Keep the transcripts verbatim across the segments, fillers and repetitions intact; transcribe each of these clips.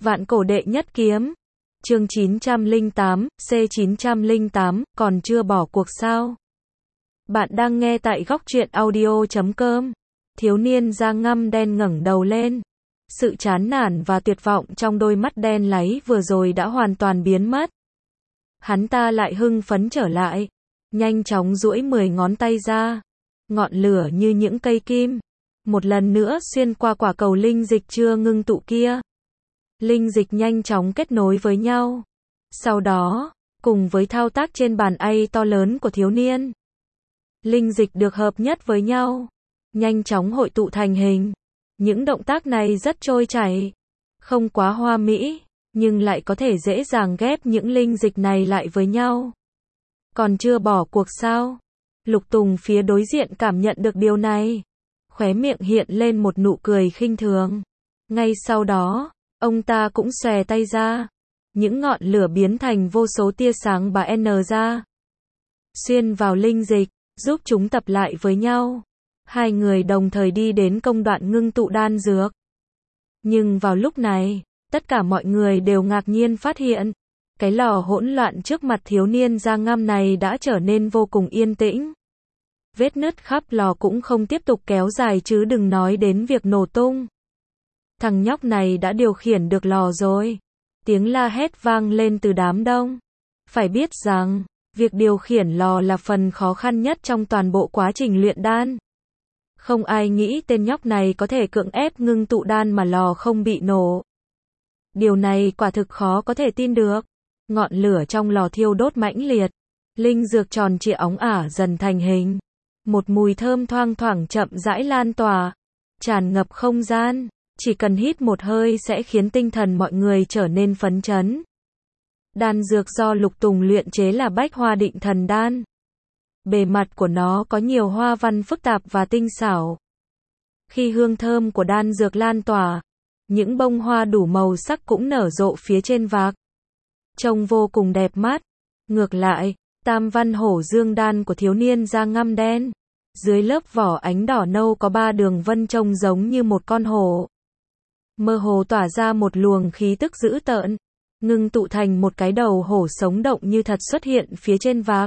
Vạn cổ đệ nhất kiếm. Chương chín trăm lẻ tám, C chín trăm lẻ tám, còn chưa bỏ cuộc sao? Bạn đang nghe tại góc truyện audio chấm com. Thiếu niên da ngăm đen ngẩng đầu lên. Sự chán nản và tuyệt vọng trong đôi mắt đen láy vừa rồi đã hoàn toàn biến mất. Hắn ta lại hưng phấn trở lại, nhanh chóng duỗi mười ngón tay ra, ngọn lửa như những cây kim, một lần nữa xuyên qua quả cầu linh dịch chưa ngưng tụ kia. Linh dịch nhanh chóng kết nối với nhau. Sau đó, cùng với thao tác trên bàn A I to lớn của thiếu niên, linh dịch được hợp nhất với nhau, nhanh chóng hội tụ thành hình. Những động tác này rất trôi chảy, không quá hoa mỹ, nhưng lại có thể dễ dàng ghép những linh dịch này lại với nhau. Còn chưa bỏ cuộc sao? Lục Tùng phía đối diện cảm nhận được điều này, khóe miệng hiện lên một nụ cười khinh thường. Ngay sau đó, ông ta cũng xòe tay ra, những ngọn lửa biến thành vô số tia sáng bá N ra, xuyên vào linh dịch, giúp chúng tập lại với nhau. Hai người đồng thời đi đến công đoạn ngưng tụ đan dược. Nhưng vào lúc này, tất cả mọi người đều ngạc nhiên phát hiện, cái lò hỗn loạn trước mặt thiếu niên da ngăm này đã trở nên vô cùng yên tĩnh. Vết nứt khắp lò cũng không tiếp tục kéo dài chứ đừng nói đến việc nổ tung. Thằng nhóc này đã điều khiển được lò rồi. Tiếng la hét vang lên từ đám đông. Phải biết rằng, việc điều khiển lò là phần khó khăn nhất trong toàn bộ quá trình luyện đan. Không ai nghĩ tên nhóc này có thể cưỡng ép ngưng tụ đan mà lò không bị nổ. Điều này quả thực khó có thể tin được. Ngọn lửa trong lò thiêu đốt mãnh liệt. Linh dược tròn trịa óng ả dần thành hình. Một mùi thơm thoang thoảng chậm rãi lan tỏa, tràn ngập không gian. Chỉ cần hít một hơi sẽ khiến tinh thần mọi người trở nên phấn chấn. Đan dược do Lục Tùng luyện chế là Bách Hoa Định Thần Đan. Bề mặt của nó có nhiều hoa văn phức tạp và tinh xảo. Khi hương thơm của đan dược lan tỏa, những bông hoa đủ màu sắc cũng nở rộ phía trên vạc, trông vô cùng đẹp mắt. Ngược lại, Tam Văn Hổ Dương Đan của thiếu niên da ngăm đen, dưới lớp vỏ ánh đỏ nâu có ba đường vân trông giống như một con hổ, mơ hồ tỏa ra một luồng khí tức dữ tợn, ngưng tụ thành một cái đầu hổ sống động như thật xuất hiện phía trên vạc,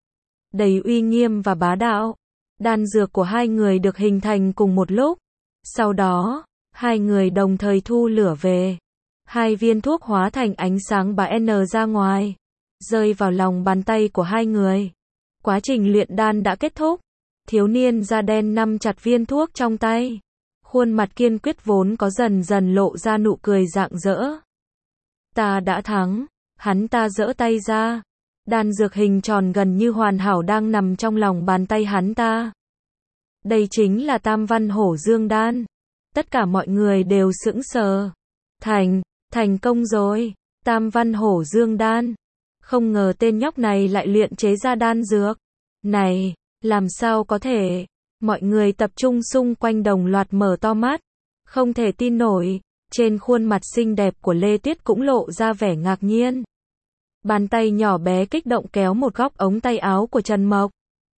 đầy uy nghiêm và bá đạo. Đan dược của hai người được hình thành cùng một lúc. Sau đó, hai người đồng thời thu lửa về. Hai viên thuốc hóa thành ánh sáng bá N ra ngoài, rơi vào lòng bàn tay của hai người. Quá trình luyện đan đã kết thúc. Thiếu niên da đen nắm chặt viên thuốc trong tay, khuôn mặt kiên quyết vốn có dần dần lộ ra nụ cười rạng rỡ. Ta đã thắng. Hắn ta giở tay ra. Đan dược hình tròn gần như hoàn hảo đang nằm trong lòng bàn tay hắn ta. Đây chính là Tam Văn Hổ Dương Đan. Tất cả mọi người đều sững sờ. Thành, thành công rồi. Tam Văn Hổ Dương Đan. Không ngờ tên nhóc này lại luyện chế ra đan dược này, làm sao có thể? Mọi người tập trung xung quanh đồng loạt mở to mắt, không thể tin nổi. Trên khuôn mặt xinh đẹp của Lê Tuyết cũng lộ ra vẻ ngạc nhiên. Bàn tay nhỏ bé kích động kéo một góc ống tay áo của Trần Mộc.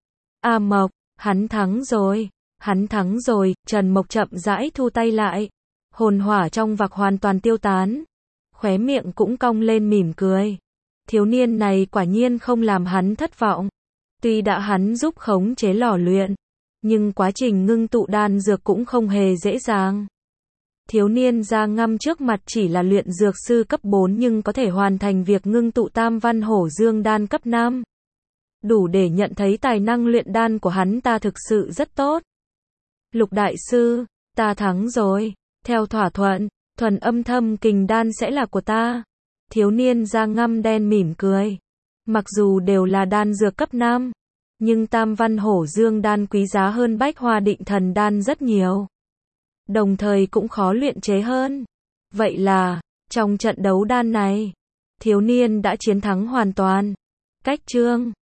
A Mộc, hắn thắng rồi, hắn thắng rồi. Trần Mộc chậm rãi thu tay lại, hồn hỏa trong vạc hoàn toàn tiêu tán, khóe miệng cũng cong lên mỉm cười. Thiếu niên này quả nhiên không làm hắn thất vọng. Tuy đã hắn giúp khống chế lò luyện, nhưng quá trình ngưng tụ đan dược cũng không hề dễ dàng. Thiếu niên da ngăm trước mặt chỉ là luyện dược sư cấp bốn nhưng có thể hoàn thành việc ngưng tụ Tam Văn Hổ Dương Đan cấp năm. Đủ để nhận thấy tài năng luyện đan của hắn ta thực sự rất tốt. Lục đại sư, ta thắng rồi. Theo thỏa thuận, thuần âm thâm kình đan sẽ là của ta. Thiếu niên da ngăm đen mỉm cười. Mặc dù đều là đan dược cấp năm, nhưng Tam Văn Hổ Dương Đan quý giá hơn Bách Hoa Định Thần Đan rất nhiều. Đồng thời cũng khó luyện chế hơn. Vậy là, trong trận đấu đan này, thiếu niên đã chiến thắng hoàn toàn. Cách chương